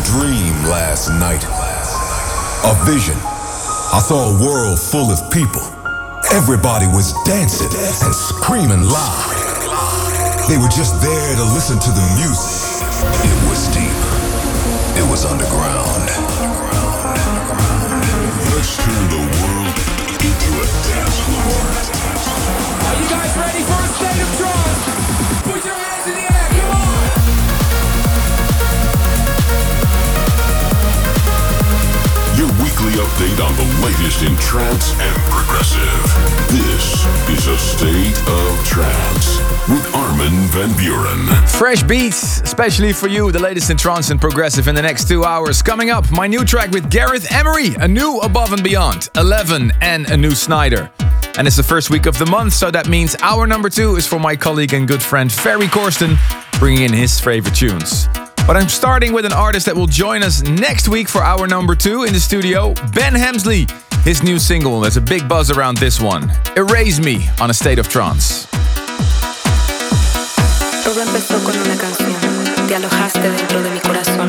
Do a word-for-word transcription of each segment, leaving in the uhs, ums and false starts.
dream last night. A vision. I saw a world full of people. Everybody was dancing and screaming loud. They were just there to listen to the music. It was deep. It was underground. Let's turn the world into a dance floor. Are you guys ready for a state of trance? Put your hands in the air, come on! Your weekly update on the latest in trance and progressive. This is a State of Trance with Armin van Buuren. Fresh beats, especially for you, the latest in trance and progressive in the next two hours. Coming up, my new track with Gareth Emery, a new Above and Beyond, eleven, and a new Snyder. And it's the first week of the month, so that means hour number two is for my colleague and good friend Ferry Corsten, bringing in his favorite tunes. But I'm starting with an artist that will join us next week for hour number two in the studio, Ben Hemsley. His new single, there's a big buzz around this one, Erase Me, on A State of Trance. Todo empezó con una canción, te alojaste dentro de mi corazón.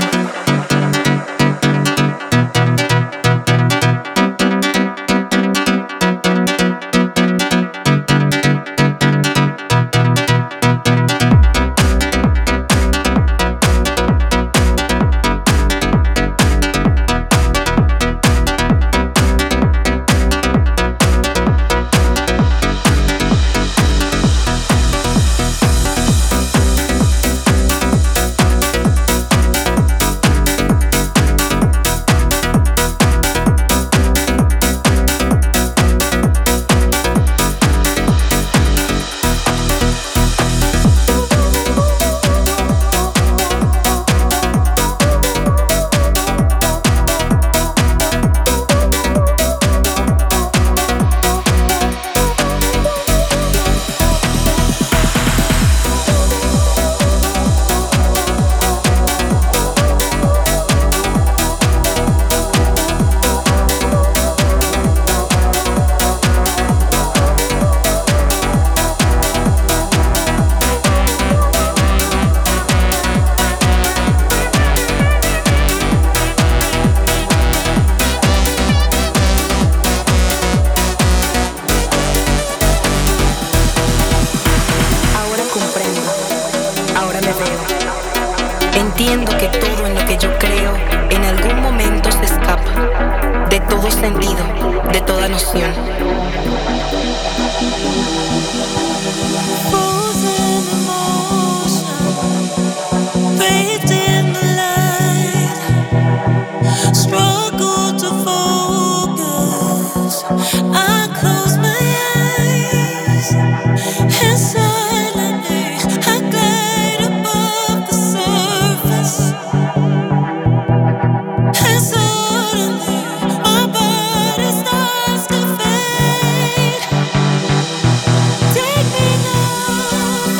Take me now.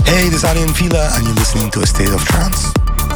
Hey, this is Arjen Vila, and you're listening to A State of Trance.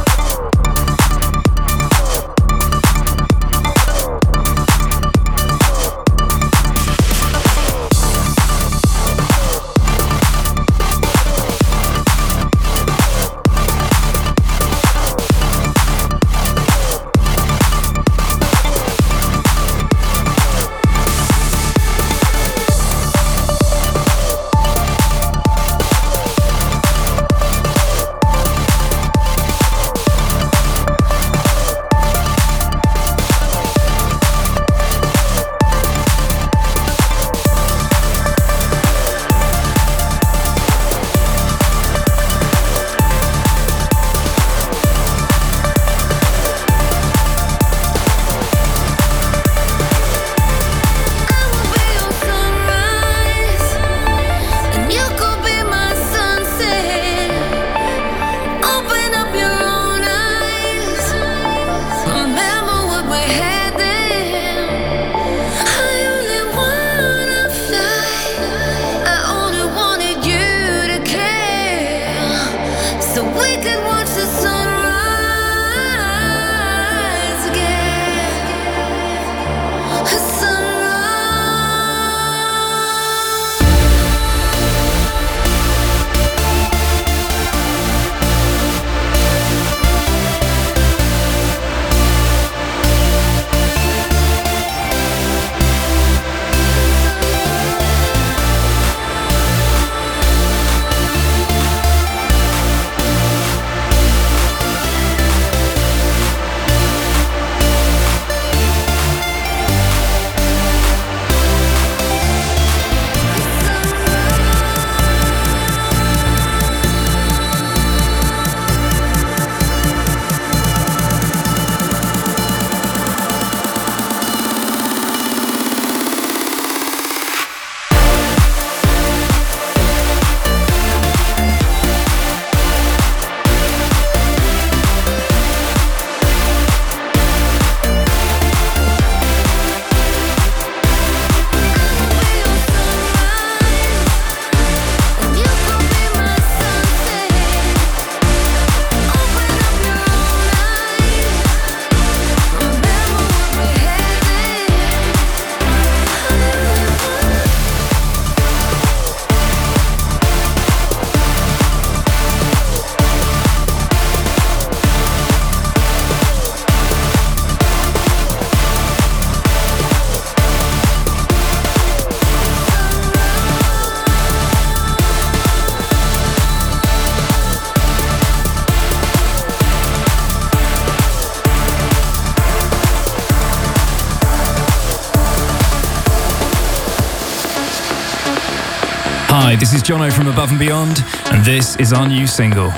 Hi, this is Jono from Above and Beyond, and this is our new single.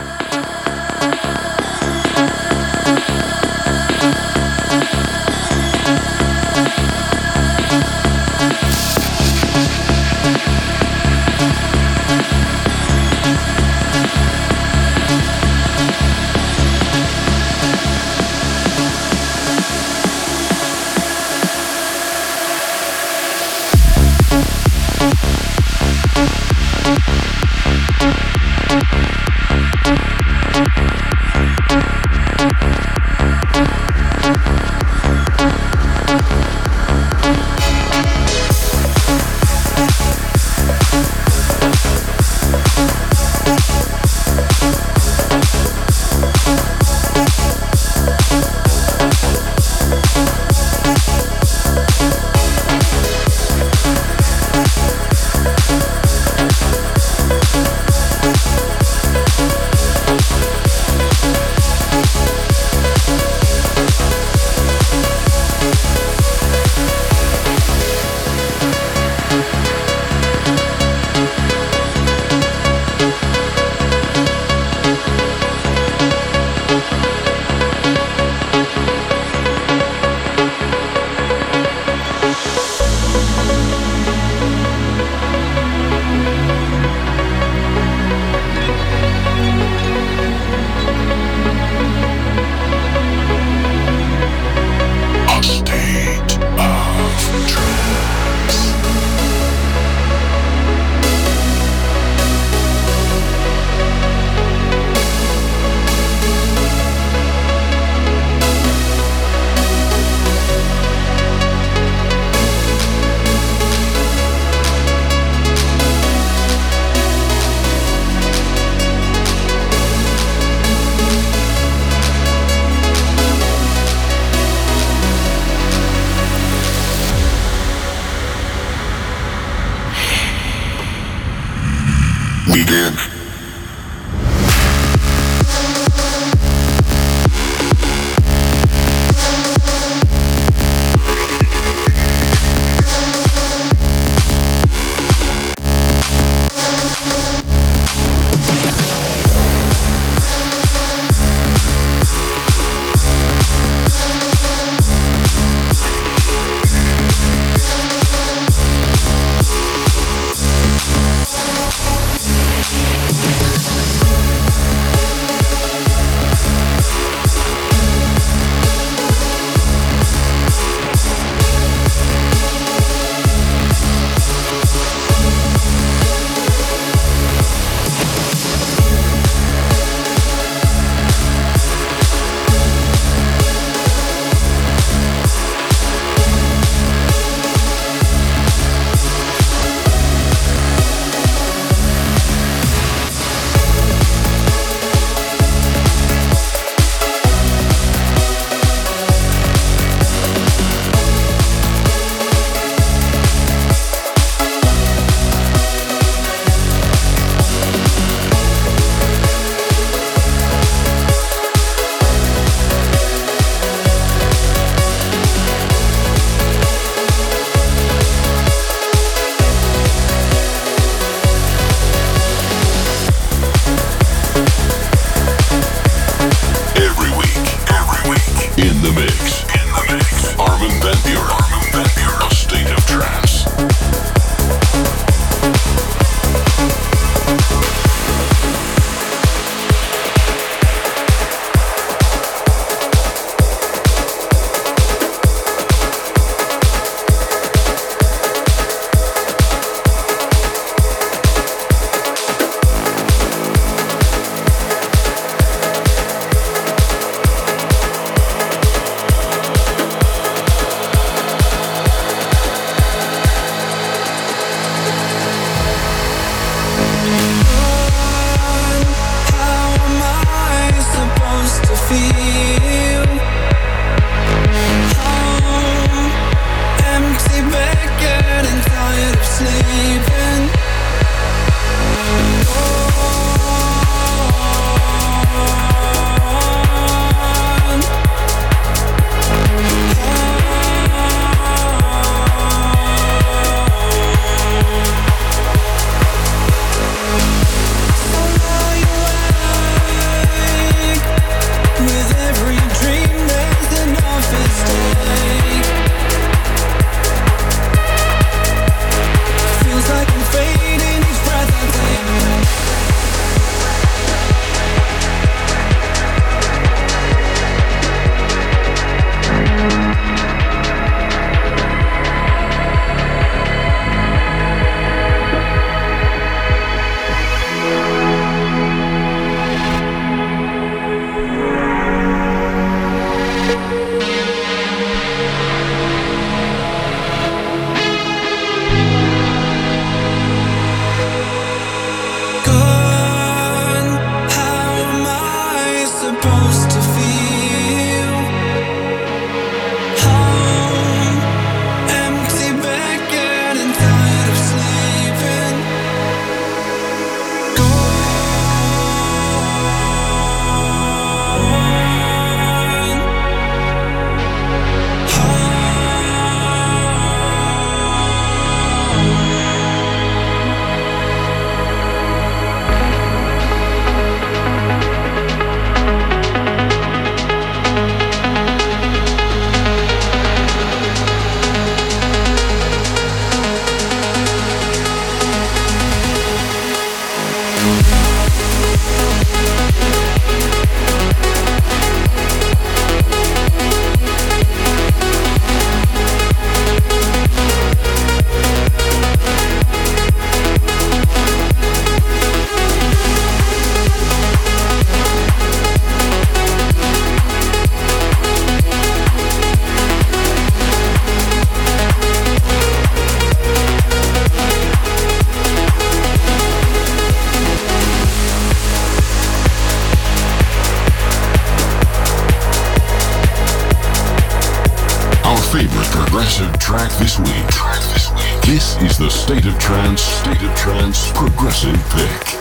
We'll be right back. favorite progressive track this week. Track this week. This is the State of Trance, State of Trance Progressive Pick.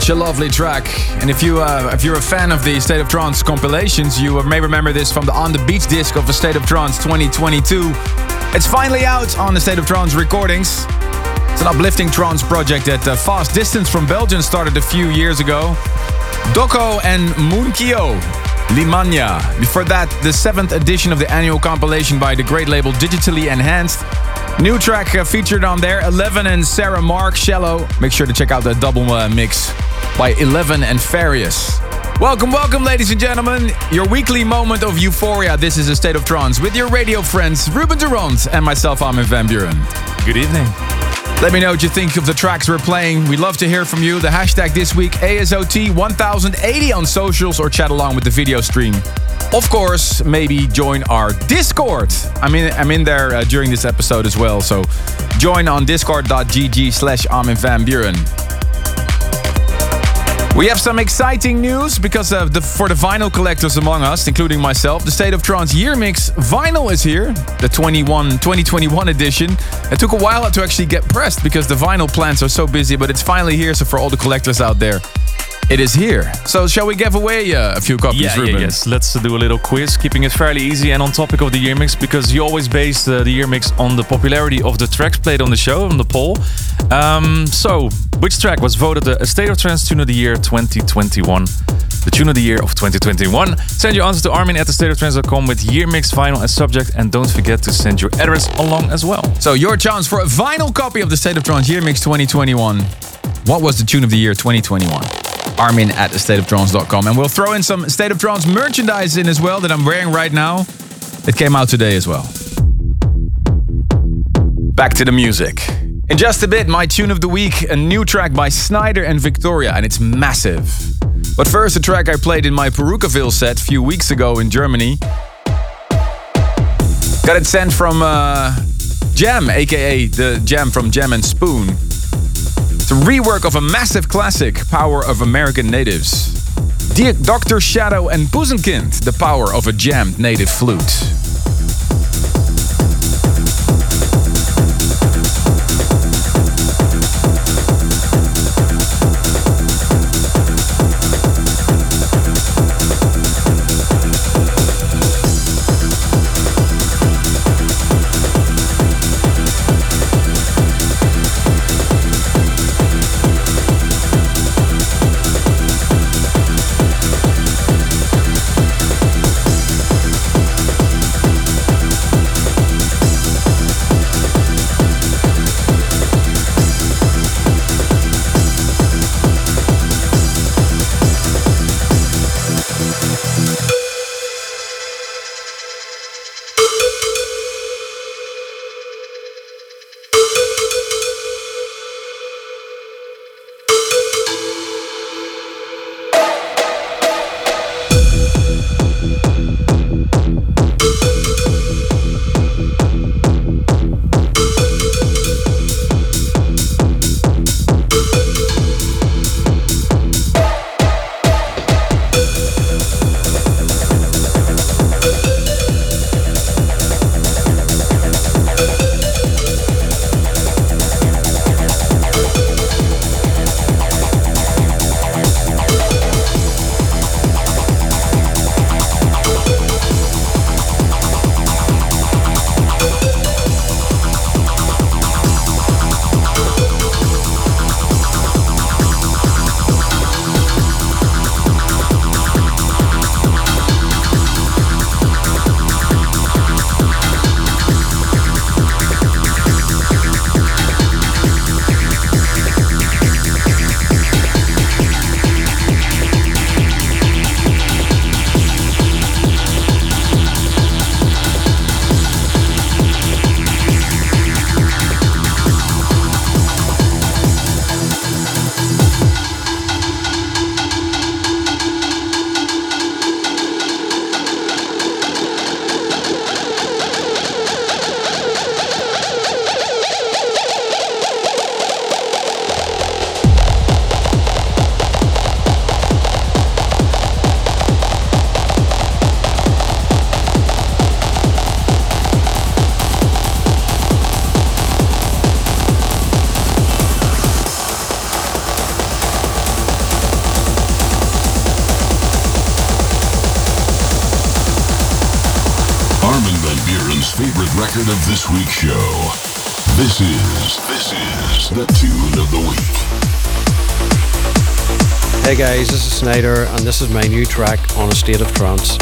Such a lovely track. And if, you, uh, if you're a fan of the State of Trance compilations, you may remember this from the On the Beach disc of the State of Trance twenty twenty-two. It's finally out on the State of Trance recordings. It's an uplifting trance project that uh, Fast Distance from Belgium started a few years ago. Doko and Moonkio Limanya. Before that, the seventh edition of the annual compilation by the great label Digitally Enhanced. New track uh, featured on there, Eleven and Sarah Mark, Shallow. Make sure to check out the double uh, mix by Eleven and Farius. Welcome, welcome, ladies and gentlemen. Your weekly moment of euphoria. This is A State of Trance with your radio friends Ruben Durant and myself, Armin van Buuren. Good evening. Let me know what you think of the tracks we're playing. We'd love to hear from you. The hashtag this week, A S O T one thousand eighty on socials, or chat along with the video stream. Of course, maybe join our Discord. I'm in, I'm in there uh, during this episode as well. So join on discord.gg slash Armin van Buuren. We have some exciting news because of the, for the vinyl collectors among us, including myself. The State of Trance Year Mix vinyl is here, the twenty-one, twenty twenty-one edition. It took a while to actually get pressed because the vinyl plants are so busy, but it's finally here. So for all the collectors out there, it is here. So shall we give away uh, a few copies, yeah, Ruben? Yeah, yes. Let's do a little quiz, keeping it fairly easy and on topic of the year mix, because you always base uh, the year mix on the popularity of the tracks played on the show, on the poll. Um, so, which track was voted the State of Trance Tune of the Year twenty twenty-one? The Tune of the Year of twenty twenty-one. Send your answer to armin at the state of trance dot com with year mix vinyl as subject, and don't forget to send your address along as well. So your chance for a vinyl copy of the State of Trance Year Mix twenty twenty-one. What was the Tune of the Year twenty twenty-one? Armin at the state of trance dot com. And we'll throw in some State of Trance merchandise in as well that I'm wearing right now. It came out today as well. Back to the music. In just a bit, my tune of the week, a new track by Snyder and Victoria, and it's massive. But first, a track I played in my Perukaville set a few weeks ago in Germany. Got it sent from uh, Jam, aka the Jam from Jam and Spoon. It's a rework of a massive classic, Power of American Natives. Doctor Shadow and Poesenkind, the power of a jammed native flute. favorite record of this week's show. This is, this is the tune of the week. Hey guys, this is Snyder, and this is my new track on A State of Trance.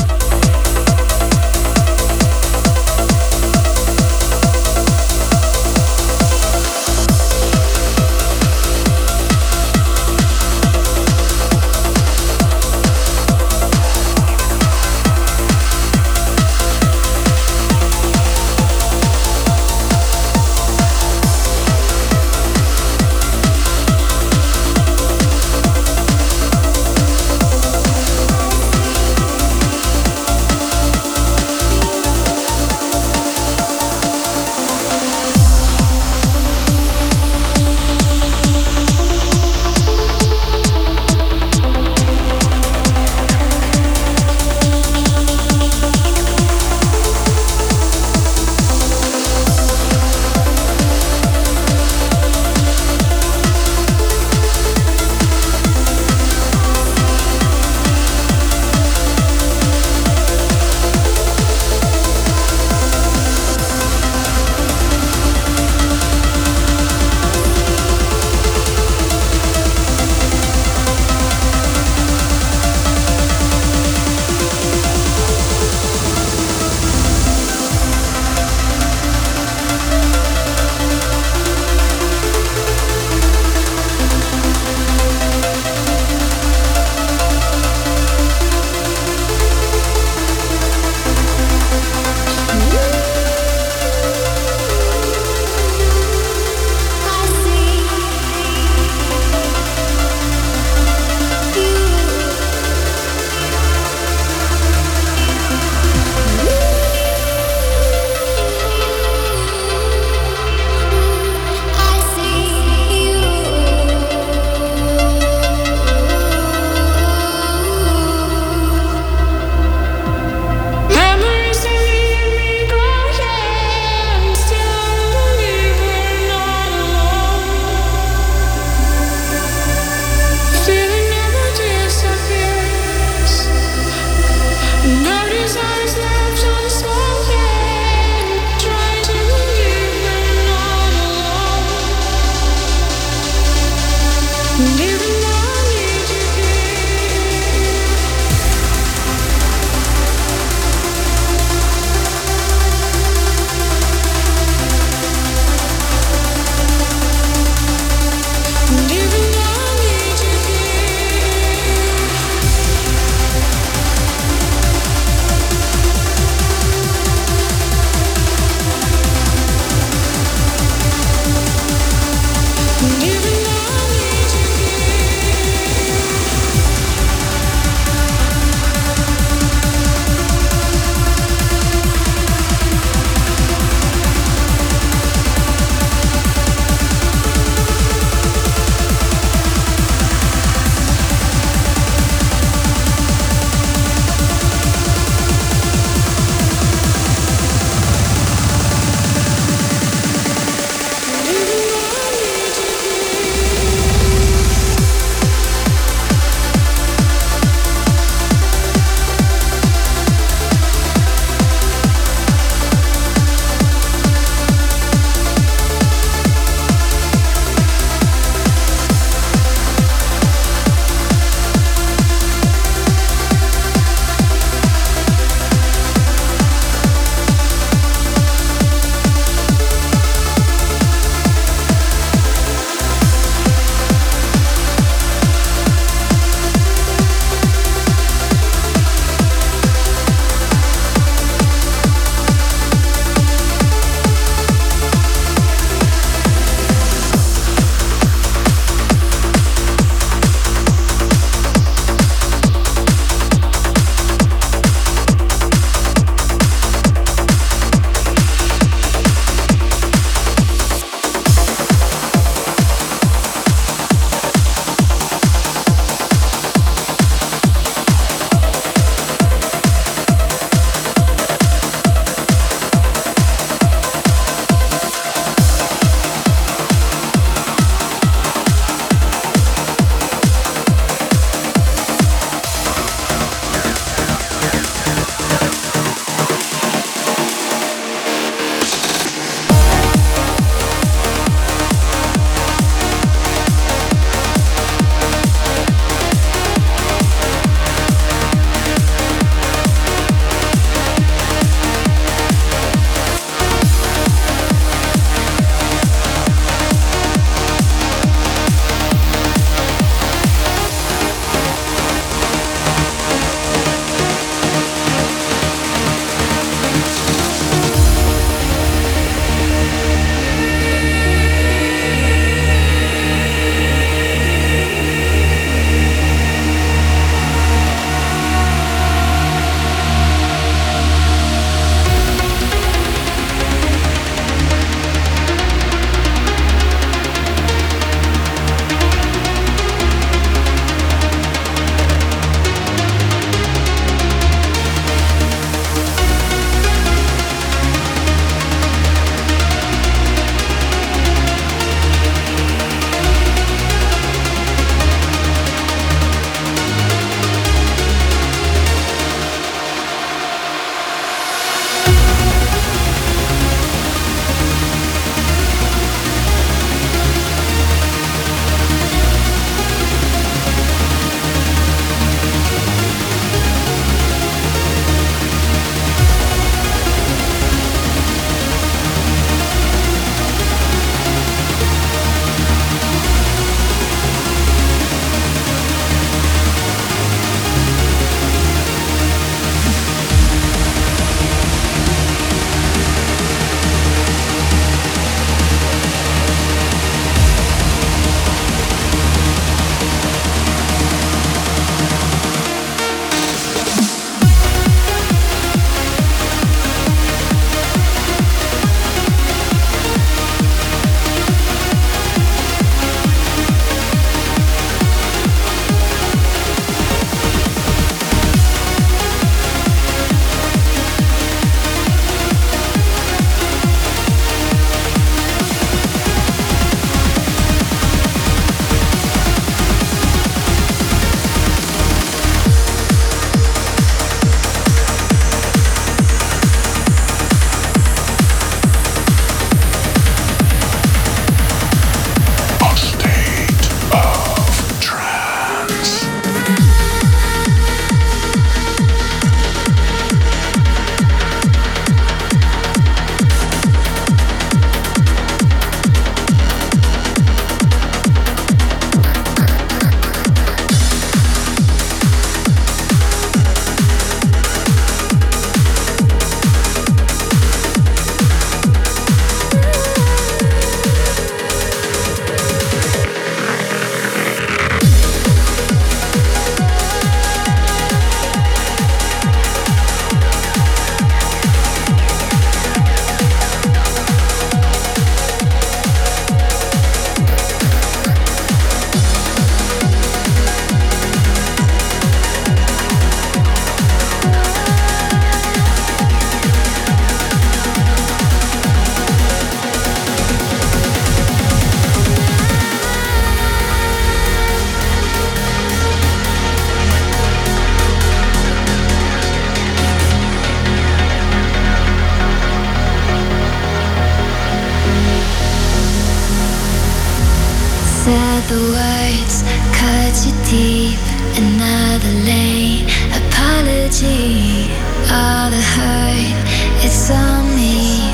the words cut you deep. Another lane, apology. All the hurt, it's on me.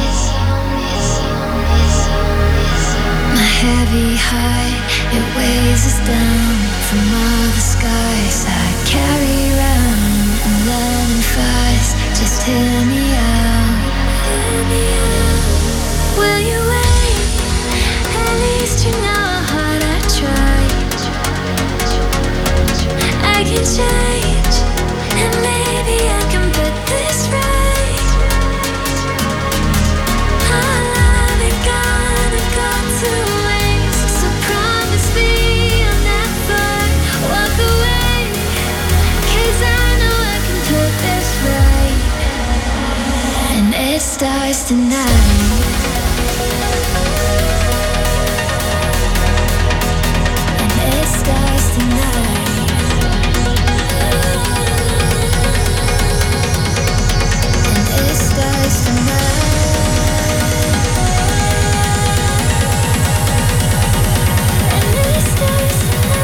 My heavy heart, it weighs us down from all the scars I carry around. I'm learning fast, just hear me out. Hear me out. Will you wait? At least you know how hard I tried. I can change, and maybe I can put this right. Our love ain't gonna go to waste, so promise me you'll never walk away. 'Cause I know I can put this right, and it starts tonight. Starts tonight. And it starts tonight. And it starts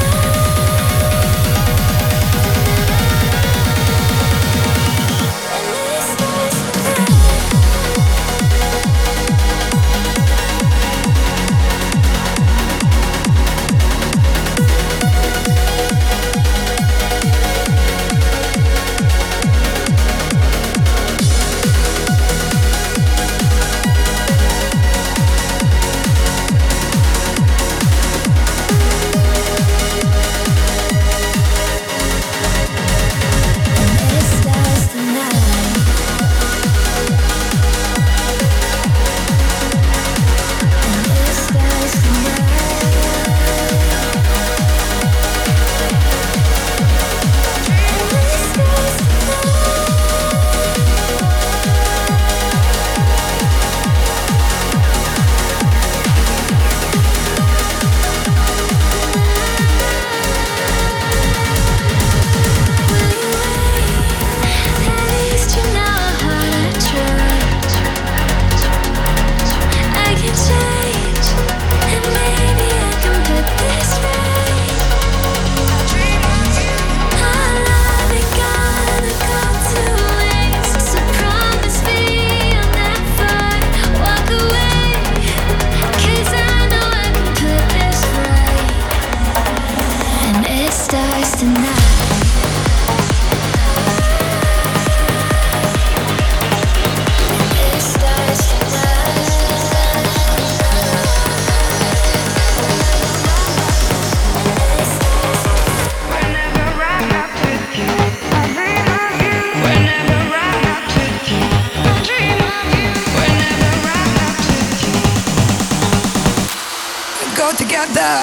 together.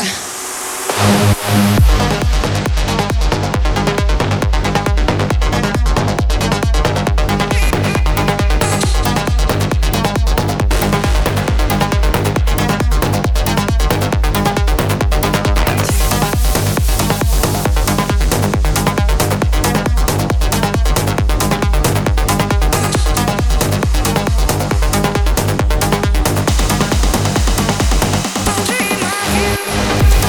Dream of you.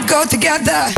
go together.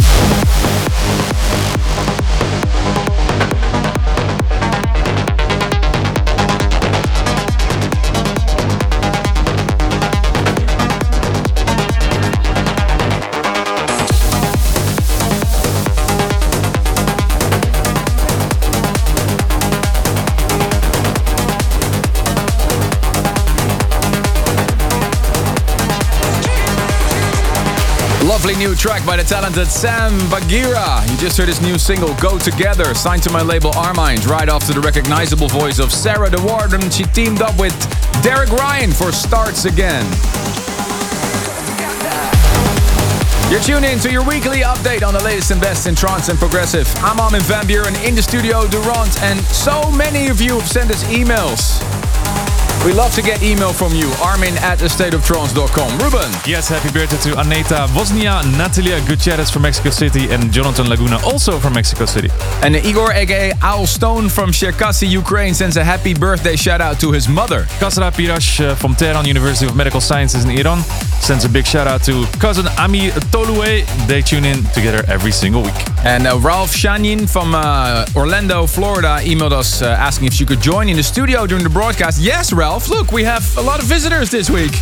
Lovely new track by the talented Sam Bagheera. You just heard his new single, Go Together, signed to my label Armind, right after the recognizable voice of Sarah de Warden. She teamed up with Derek Ryan for Starts Again. You're tuned in to your weekly update on the latest and best in trance and progressive. I'm Armin van Buuren in the studio, Durant, and so many of you have sent us emails. We love to get email from you. Armin at a state of trance dot com. Ruben. Yes, happy birthday to Aneta Vosnia, Natalia Gutierrez from Mexico City, and Jonathan Laguna, also from Mexico City. And Igor, aka Owl Stone from Cherkasy, Ukraine, sends a happy birthday shout out to his mother. Kasra Pirash uh, from Tehran University of Medical Sciences in Iran sends a big shout out to cousin Ami Tolue. They tune in together every single week. And uh, Ralph Shanin from uh, Orlando, Florida, emailed us uh, asking if she could join in the studio during the broadcast. Yes, Ralph. Look, we have a lot of visitors this week.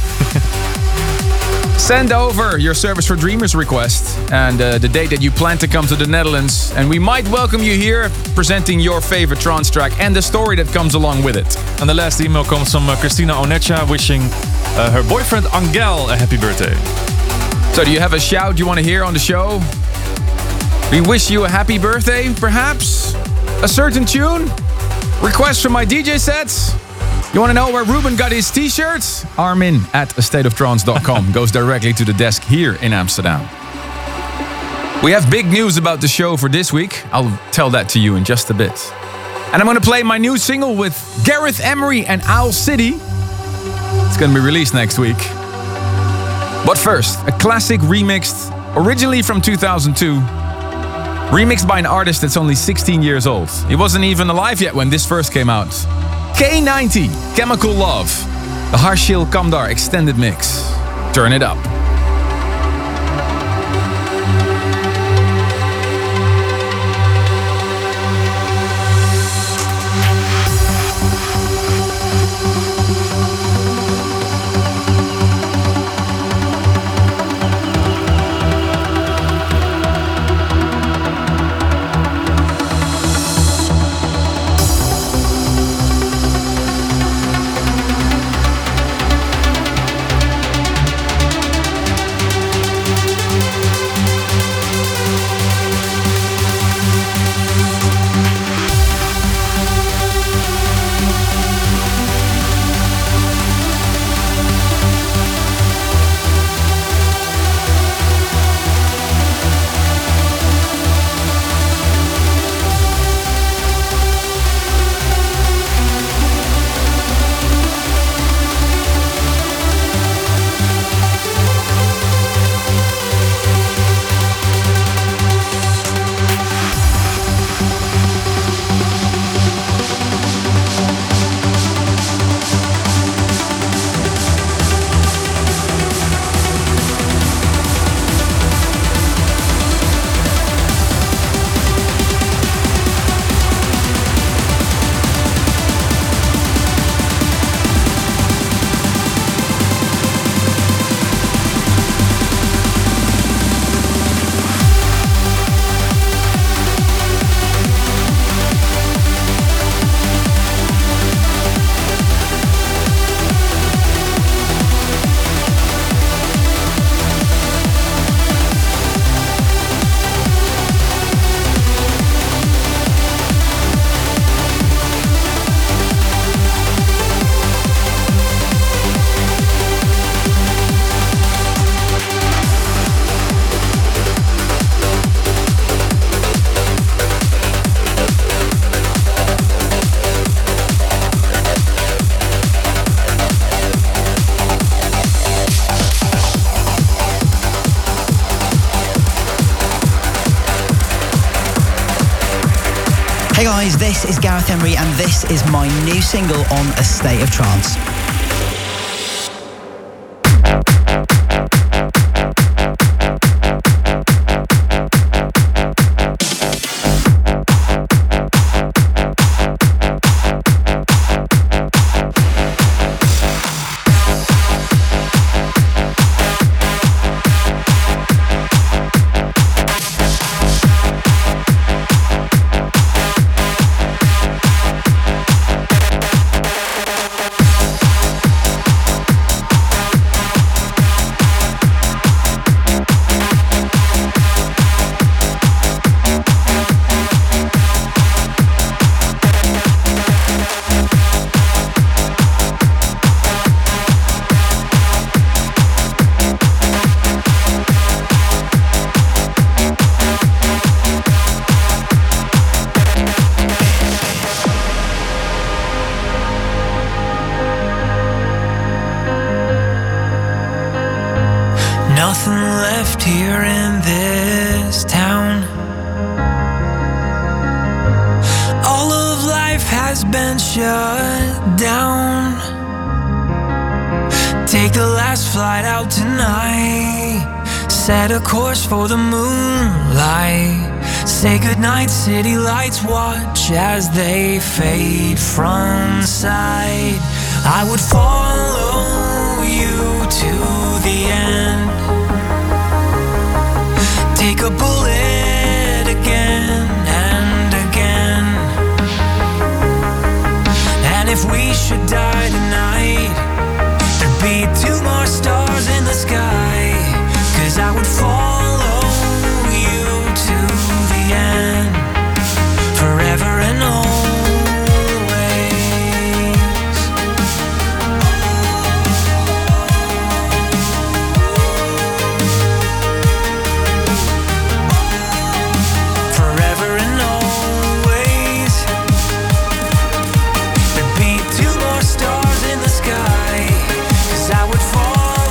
Send over your Service for Dreamers request and uh, the date that you plan to come to the Netherlands, and we might welcome you here presenting your favorite trance track and the story that comes along with it. And the last email comes from uh, Christina Onecha wishing uh, her boyfriend Angel a happy birthday. So do you have a shout you want to hear on the show? We wish you a happy birthday, perhaps? A certain tune? Request from my D J sets? You want to know where Ruben got his t-shirts? Armin at a state of trance dot com goes directly to the desk here in Amsterdam. We have big news about the show for this week. I'll tell that to you in just a bit. And I'm going to play my new single with Gareth Emery and Owl City. It's going to be released next week. But first, a classic remixed, originally from two thousand two. Remixed by an artist that's only sixteen years old. He wasn't even alive yet when this first came out. K ninety, Chemical Love, the Harshil Kamdar extended mix. Turn it up. Hey guys, this is Gareth Emery and this is my new single on A State of Trance. nothing left here in this town. All of life has been shut down. Take the last flight out tonight. Set a course for the moonlight. Say goodnight, city lights. Watch as they fade from sight. I would follow you to the end. Take a bullet again and again. And if we should die tonight, there'd be two more stars in the sky. 'Cause I would follow you to the end, forever and always. Forever and always. There'd be two more stars in the sky. 'Cause I would follow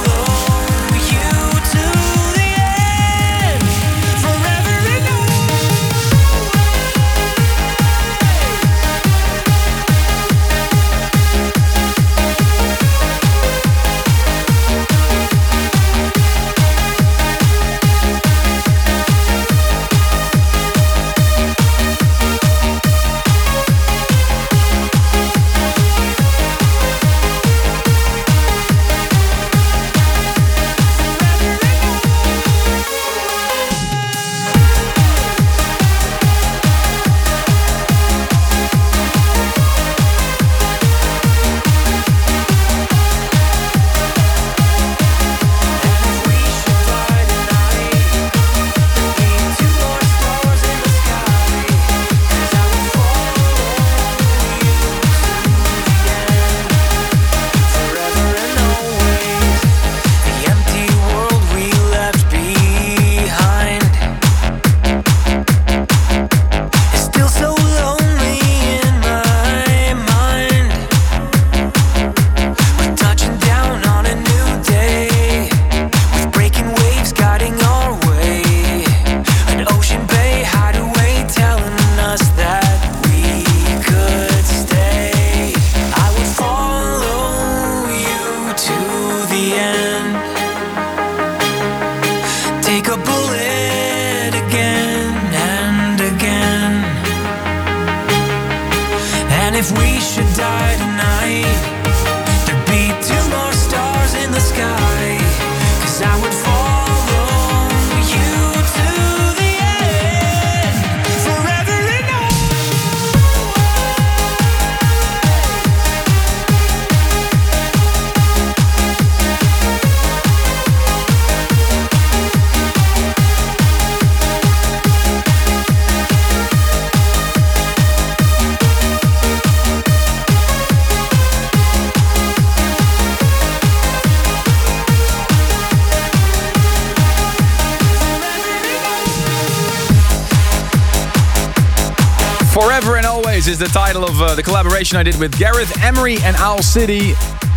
Forever and Always is the title of uh, the collaboration I did with Gareth Emery and Owl City.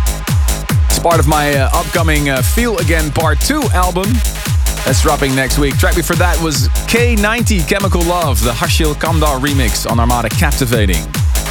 It's part of my uh, upcoming uh, Feel Again Part two album. That's dropping next week. Track before that was K ninety Chemical Love, the Hashil Kamdar remix on Armada Captivating.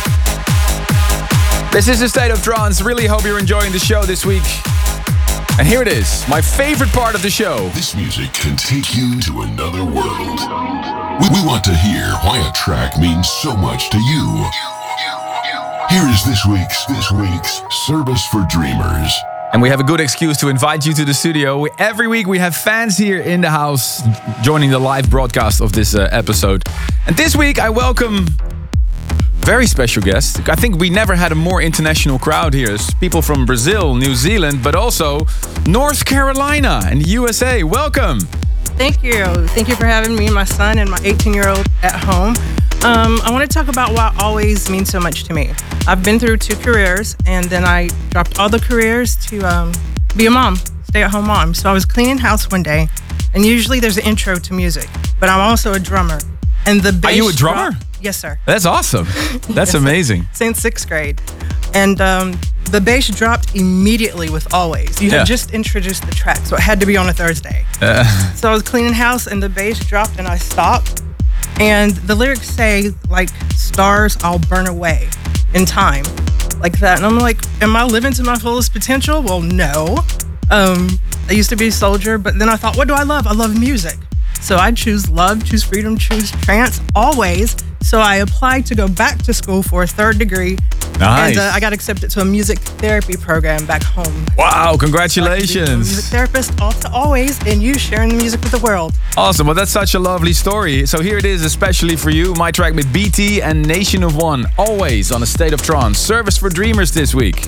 This is the State of Trance. Really hope you're enjoying the show this week. And here it is, my favorite part of the show. This music can take you to another world. We, we want to hear why a track means so much to you. Here is this week's, this week's Service for Dreamers. And we have a good excuse to invite you to the studio. We, every week we have fans here in the house joining the live broadcast of this uh, episode. And this week I welcome very special guest. I think we never had a more international crowd here. It's people from Brazil, New Zealand, but also North Carolina and the U S A. Welcome. Thank you. Thank you for having me, my son, and my eighteen-year-old at home. Um, I want to talk about what always means so much to me. I've been through two careers, and then I dropped all the careers to um, be a mom, stay-at-home mom. So I was cleaning house one day, and usually there's an intro to music, but I'm also a drummer. And the bass Are you a drummer? Drop, yes, sir. That's awesome. That's yes, amazing. Since sixth grade. And um, the bass dropped immediately with Always. You Yeah. had just introduced the track, so it had to be on a Thursday. Uh, So I was cleaning house and the bass dropped and I stopped. And the lyrics say, like, stars I'll burn away in time. Like that. And I'm like, am I living to my fullest potential? Well, no. Um, I used to be a soldier, but then I thought, what do I love? I love music. So I choose love, choose freedom, choose trance, always. So I applied to go back to school for a third degree. Nice. And uh, I got accepted to a music therapy program back home. Wow, So congratulations. I could be a music therapist, off to Always, and you sharing the music with the world. Awesome. Well, that's such a lovely story. So here it is, especially for you. My track with B T and Nation of One. Always on A State of Trance. Service for Dreamers this week.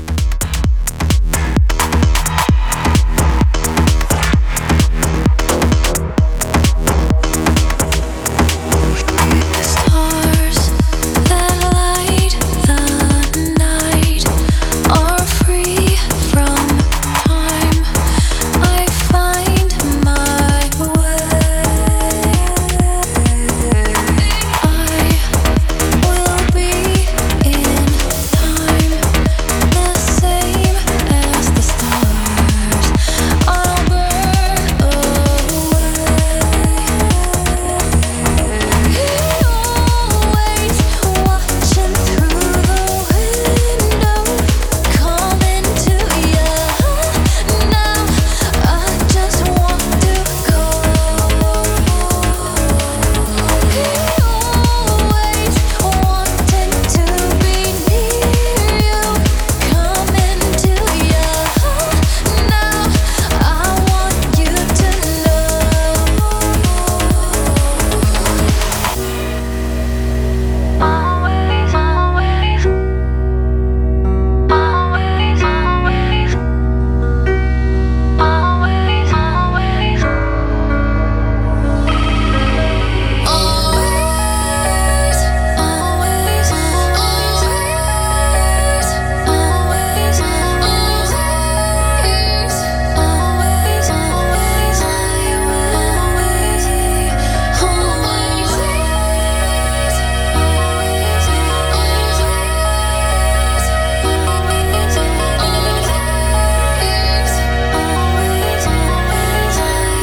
Stars that light the night are free from time. I find my way. I will be in time, the same as the stars. I'll burn away. Always watching through the window, calling to you now. I just want to go. Always wanting to be near you, coming to you now. I want you to know. Always, always, always, always, always, always, always, always, always, always, always, always, always, I will always be, always, always, always, always, always, always, always,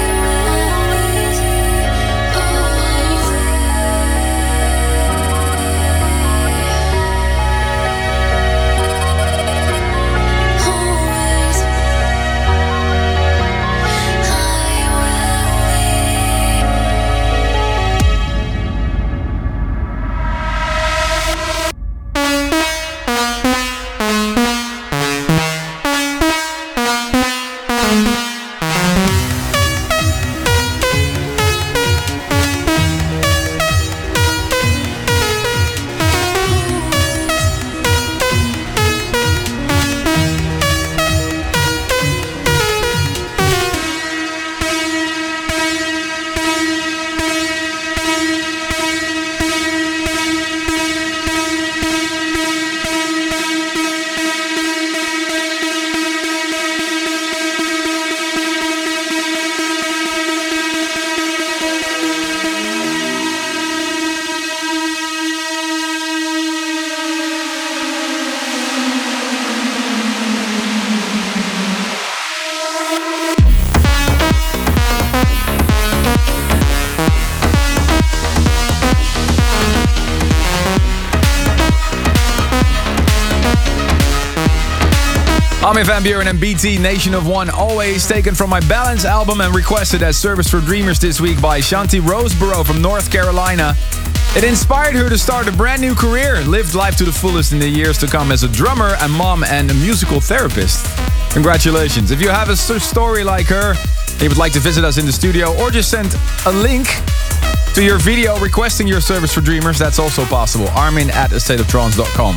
Armin van Buuren and B T, Nation of One, Always, taken from my Balance album and requested as Service for Dreamers this week by Shanti Roseborough from North Carolina. It inspired her to start a brand new career, lived life to the fullest in the years to come as a drummer, a mom, and a musical therapist. Congratulations. If you have a s- story like her and you would like to visit us in the studio or just send a link to your video requesting your Service for Dreamers, that's also possible. Armin at a state of trance dot com.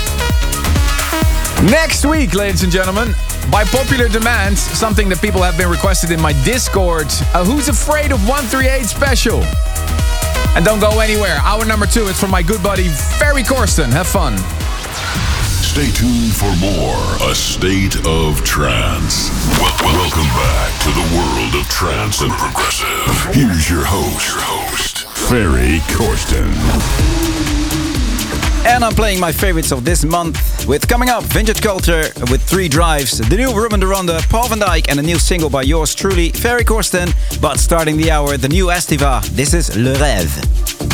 Next week, ladies and gentlemen, by popular demand, something that people have been requested in my Discord, a Who's Afraid of one thirty-eight special. And don't go anywhere. Hour number two, it's from my good buddy, Ferry Corsten. Have fun. Stay tuned for more A State of Trance. Wel- welcome back to the world of trance and progressive. Here's your host, your host, Ferry Corsten. And I'm playing my favorites of this month with coming up Vintage Culture with Three Drives, the new Ruben de Ronde, Paul van Dyk, and a new single by yours truly, Ferry Corsten. But starting the hour, the new Estiva. This is Le Rêve.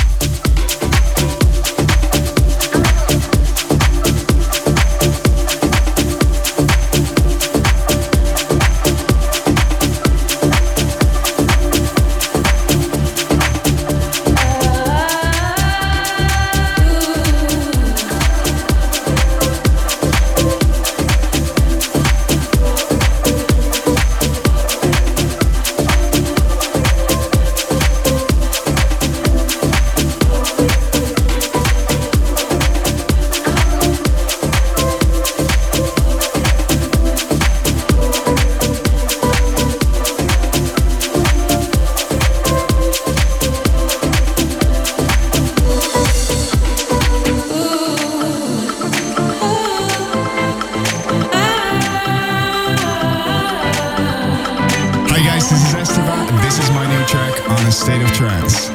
State of Trance.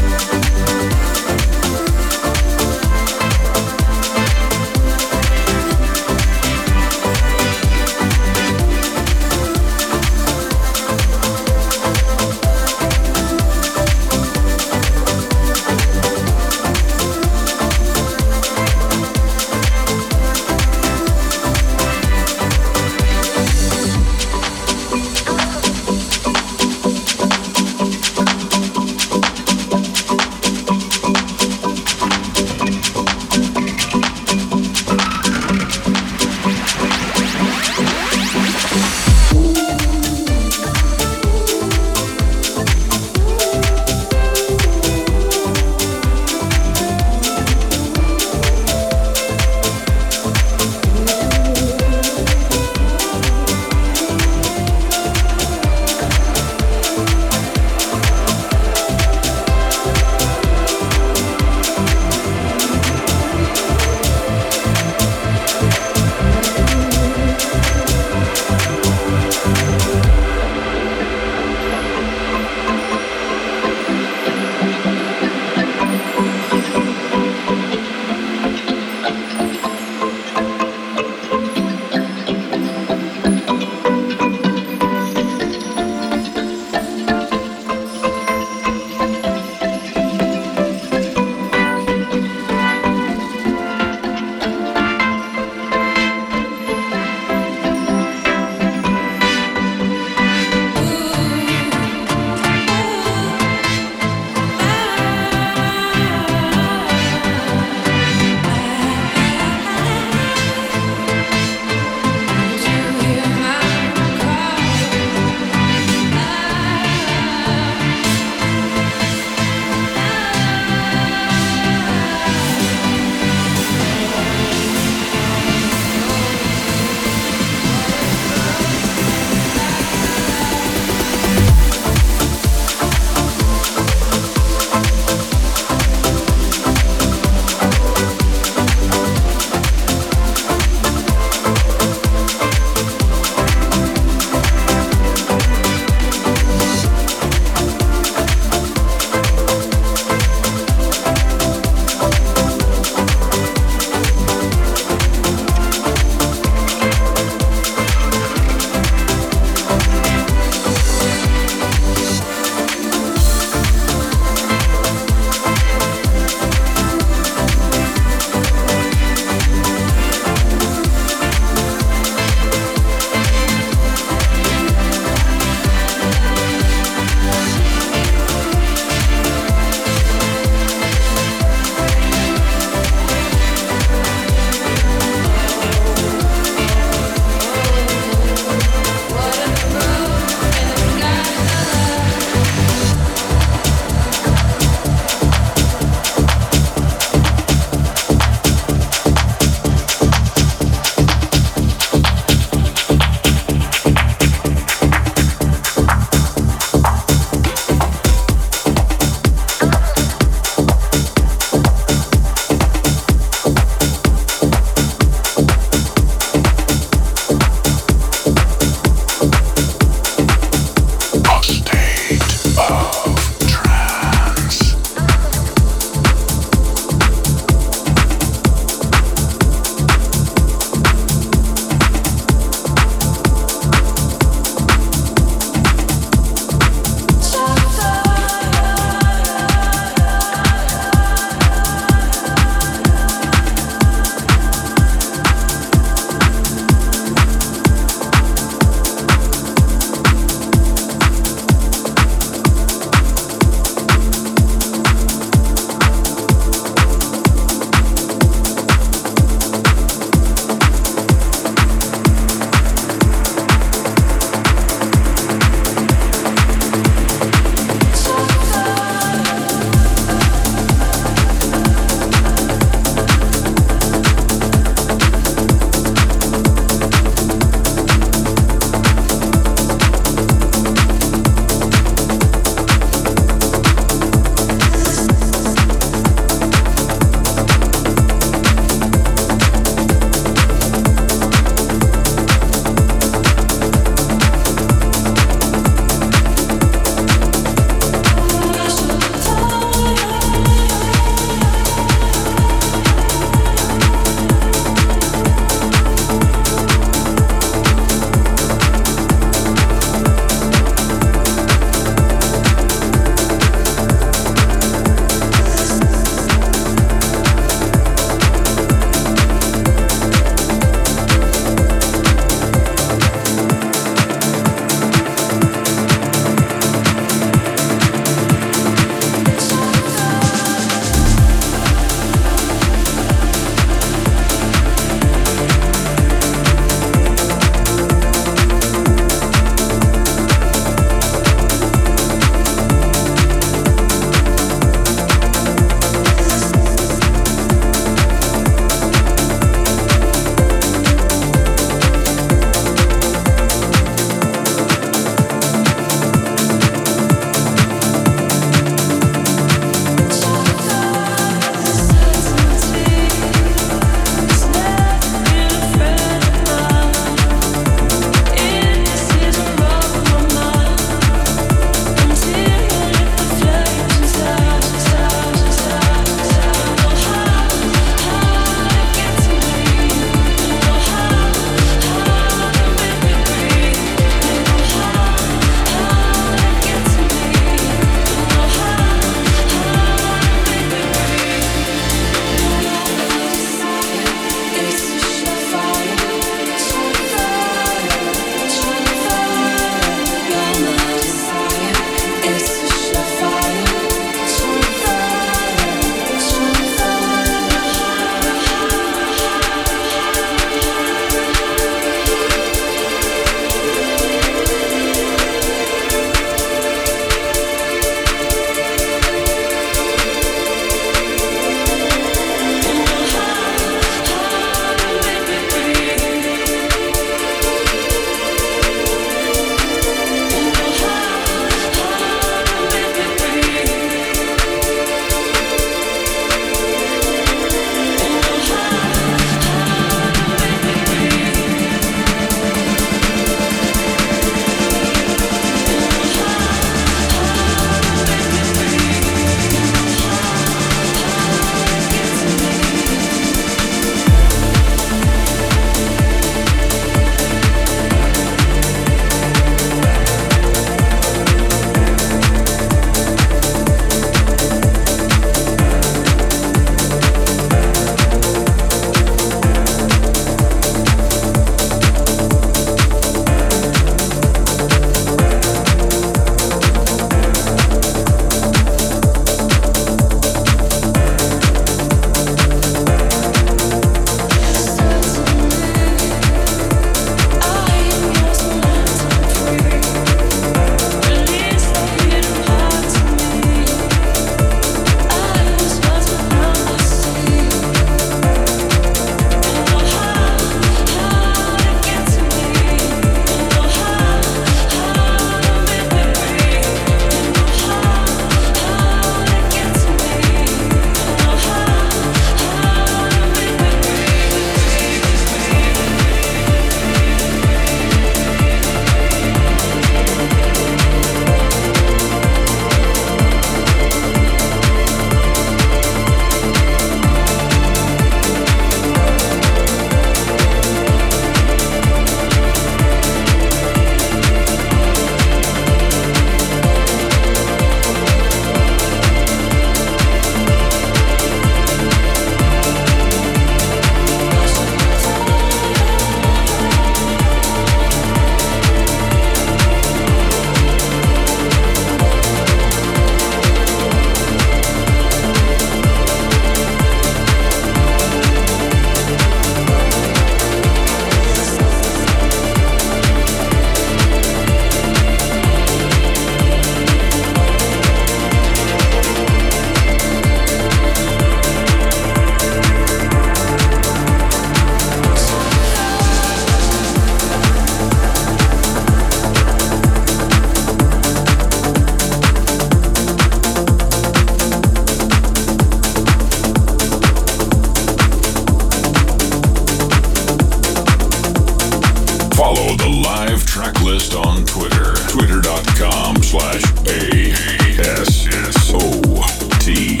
track list on Twitter. Twitter.com slash A S S O T.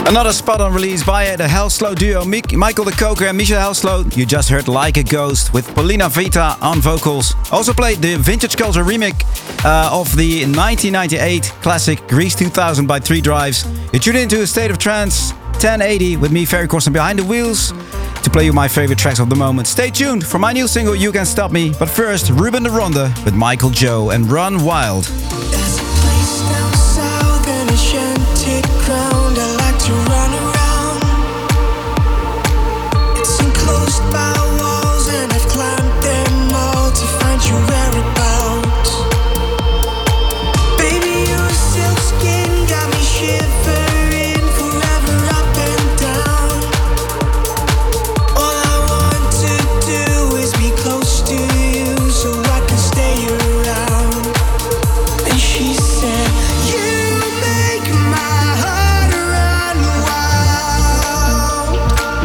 Another spot-on release by the Helslow duo Michael the Coker and Michel Helslow. You just heard Like a Ghost with Paulina Vita on vocals. Also played the Vintage Culture remix uh, of the nineteen ninety-eight classic Grease two thousand by Three Drives. You tuned into A State of Trance ten eighty with me, Ferry Corsten, behind the wheels to play you my favorite tracks of the moment. Stay tuned for my new single You Can't Stop Me. But first, Ruben de Ronde with Michael Joe and Run Wild. There's a place down south in a shanty ground I like to run around. It's enclosed by walls and I've climbed them all to find your whereabouts. Baby, your silk skin got me shivering forever up and down. All I want to do is be close to you so I can stay around. And she said, you make my heart run wild.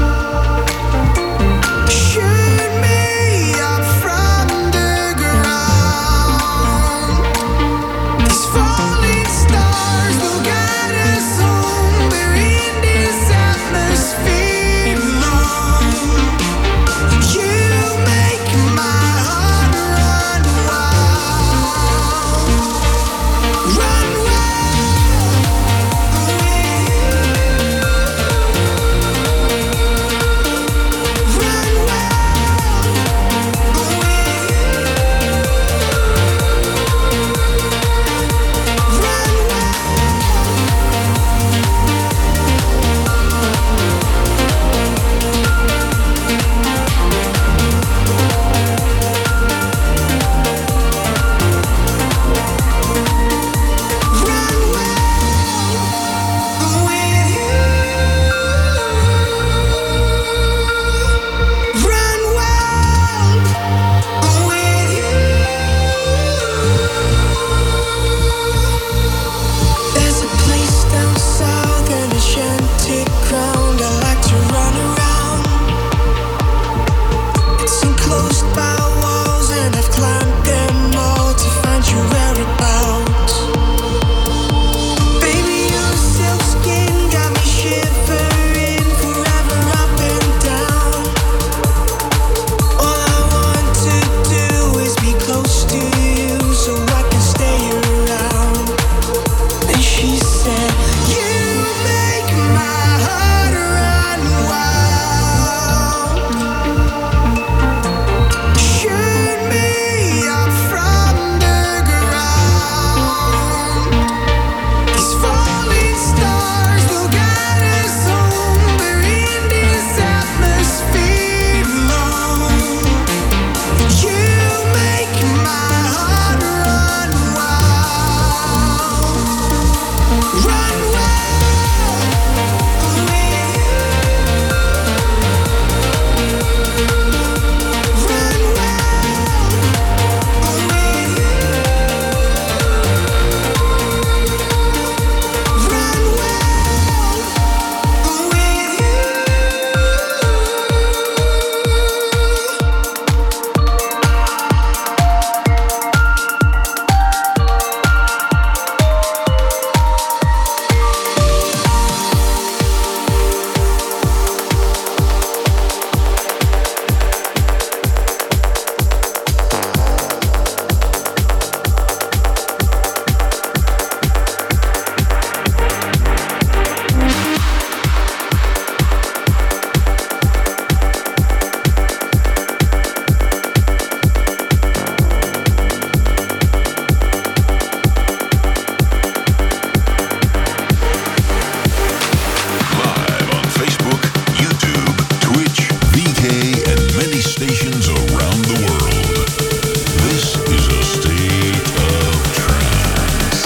Shoot me up from the ground. These falling stars will guide us home. We're in this atmosphere long. You make my heart run wild. Run wild with you. Run wild with you. Run There's a place down south in a shanty ground I like to run around. It's enclosed by walls and I've climbed them all to find your whereabouts. Baby, your silk skin got me shivering forever up and down. All I want to do is be close to you so I can stay around. And she said, you make my heart run wild. Shoot me up from the ground. These falling stars will guide us home. We're in this atmosphere long. You make my heart run wild. Run wild with you. Run wild with you. Run wild with you. Live on Facebook, YouTube, Twitch, V K, and many stations around the world. This is A State of Trance.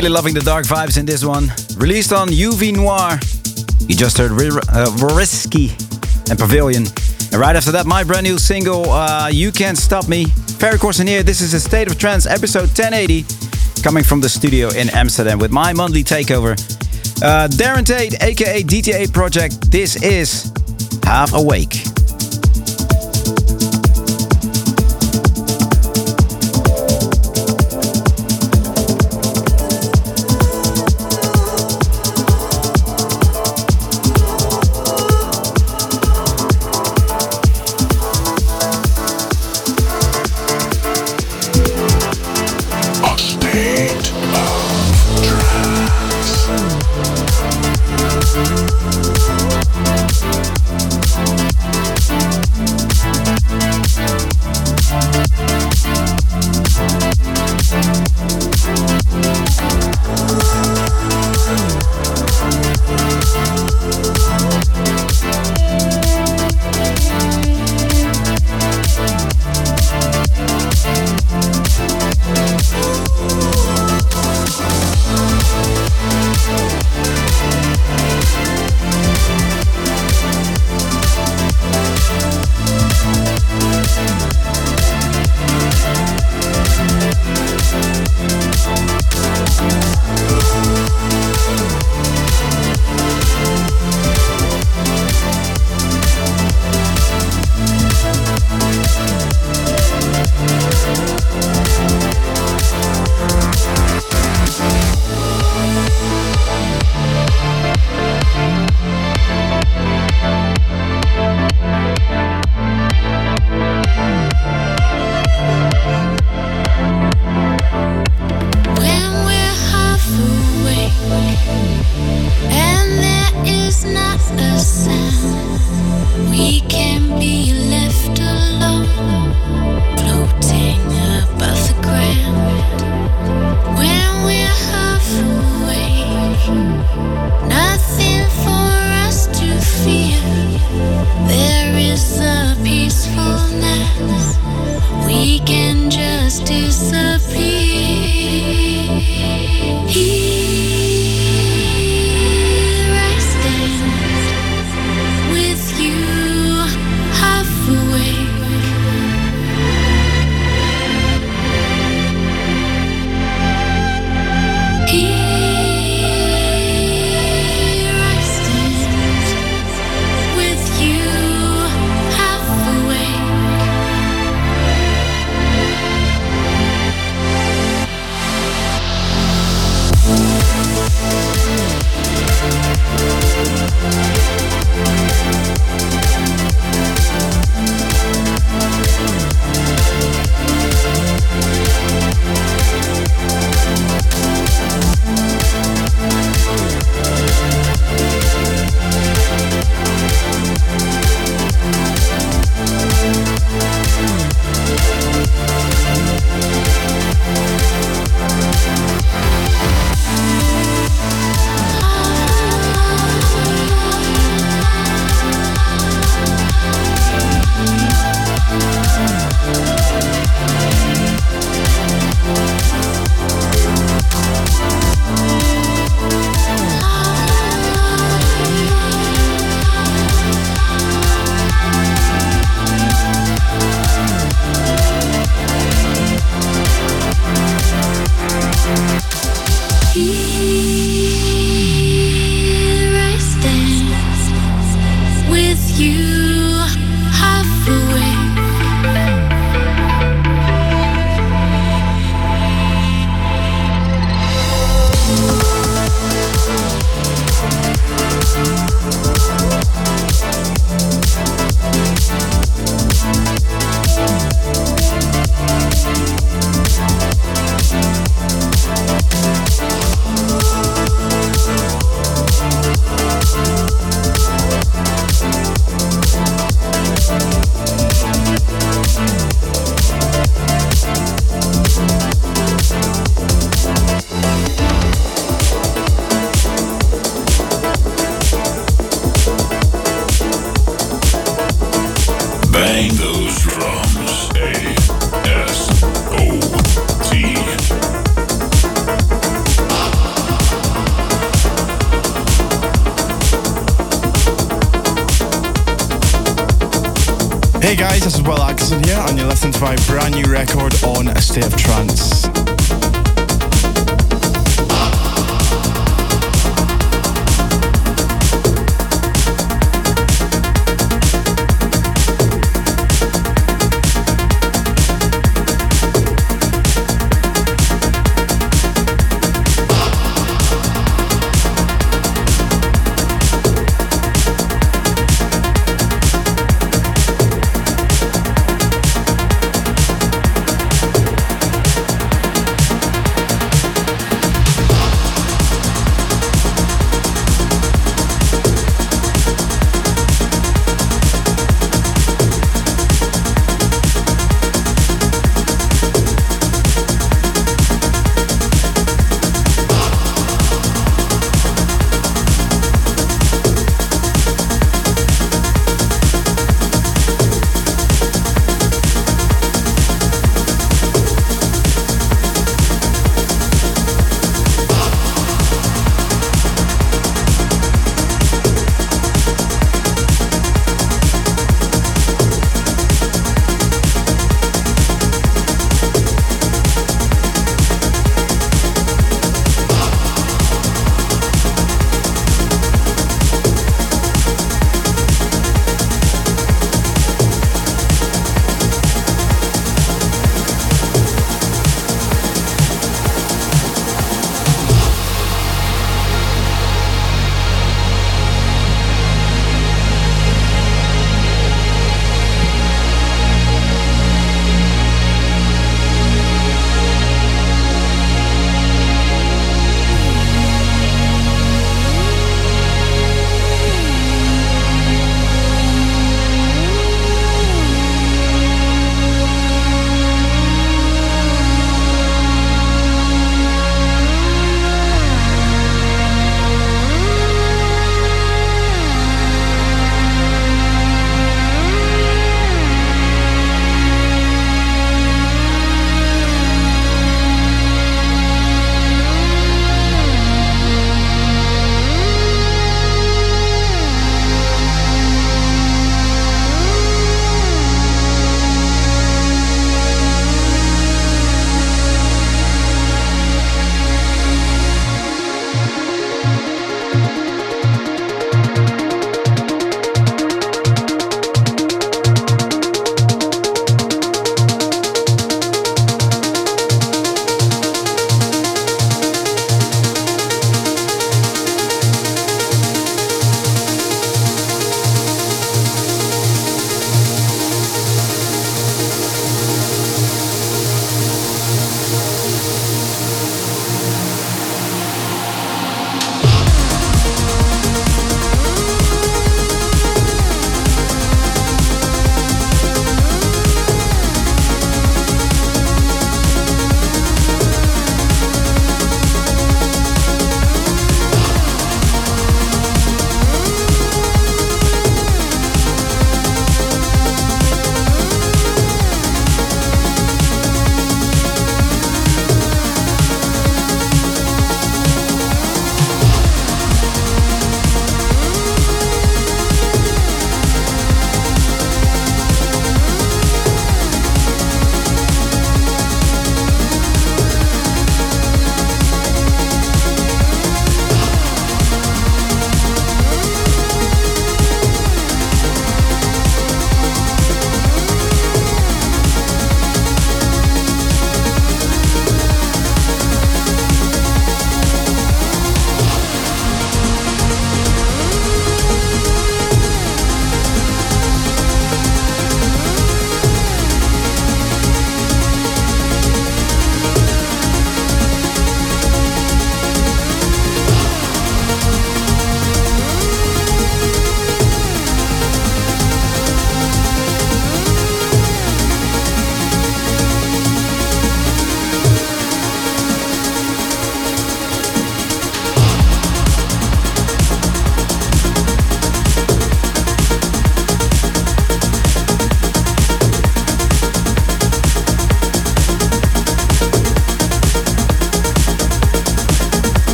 Really loving the dark vibes in this one. Released on U V Noir. You just heard Risky and Pavilion. And right after that, my brand new single, uh, You Can't Stop Me. Ferry Corsten here. This is A State of Trance, episode ten eighty. Coming from the studio in Amsterdam with my monthly takeover. Uh, Darren Tate, aka D T A Project. This is Half Awake. Hey guys, this is Will Atkinson here, and you're listening to my brand new record on A State of Trance.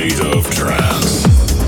State of Trance.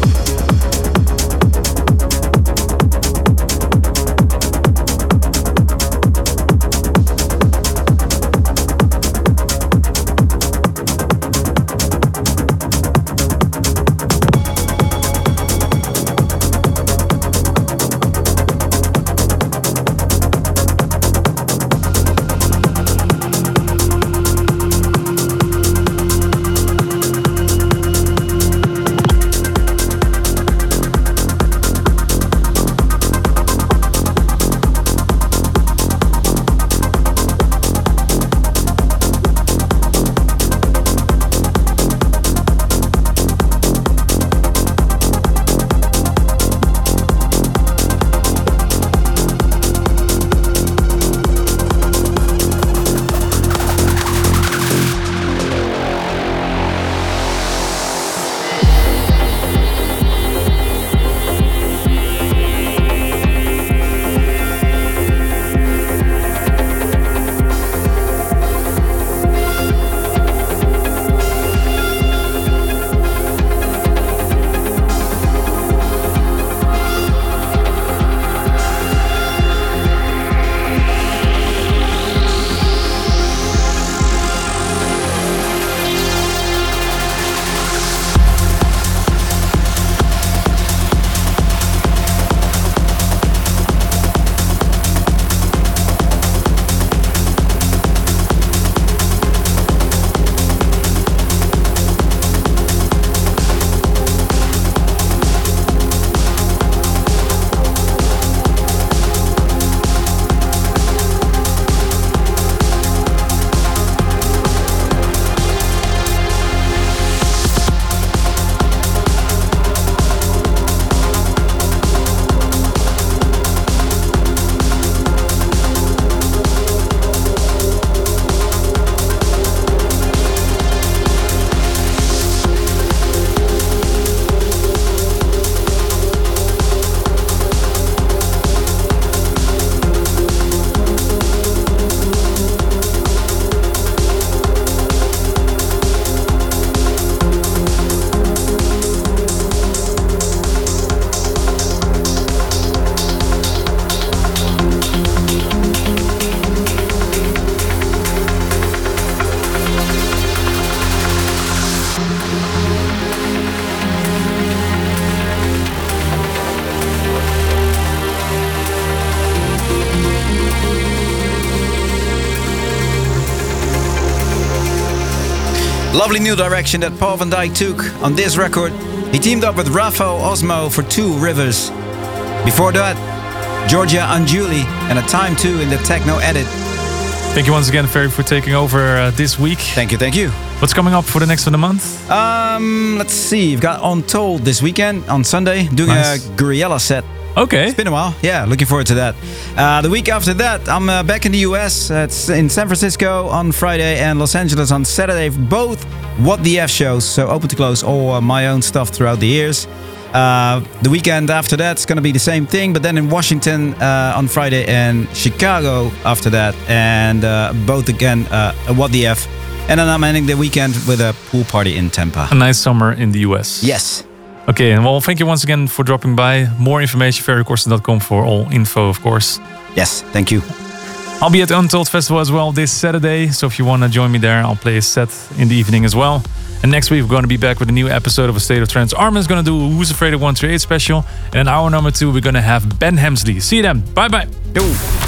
Lovely new direction that Paul van Dyk took on this record. He teamed up with Rafael Osmo for Two Rivers. Before that, Georgia Anjuli and a Time two in the techno edit. Thank you once again, Ferry, for taking over uh, this week. Thank you, thank you. What's coming up for the next of the month? Um, let's see. You've got Untold this weekend on Sunday, doing nice. a Guriella set. Okay. It's been a while. Yeah, looking forward to that. Uh, the week after that, I'm uh, back in the U S. Uh, it's in San Francisco on Friday and Los Angeles on Saturday. Both What the F shows, so open to close all uh, my own stuff throughout the years. Uh, the weekend after that's going to be the same thing, but then in Washington uh, on Friday and Chicago after that. And uh, both again, uh, What the F. And then I'm ending the weekend with a pool party in Tampa. A nice summer in the U S. Yes. Okay, and well, thank you once again for dropping by. More information, ferry corsten dot com for all info, of course. Yes, thank you. I'll be at the Untold Festival as well this Saturday, so if you want to join me there, I'll play a set in the evening as well. And next week, we're going to be back with a new episode of A State of Trance. Armin's going to do a Who's Afraid of one thirty-eight special. And in hour number two, we're going to have Ben Hemsley. See you then. Bye-bye. Yo.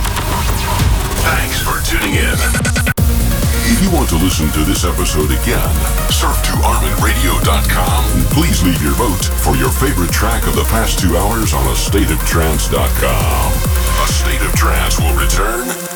Thanks for tuning in. If you want to listen to this episode again, surf to armin radio dot com and please leave your vote for your favorite track of the past two hours on a state of trance dot com. A State of Trance will return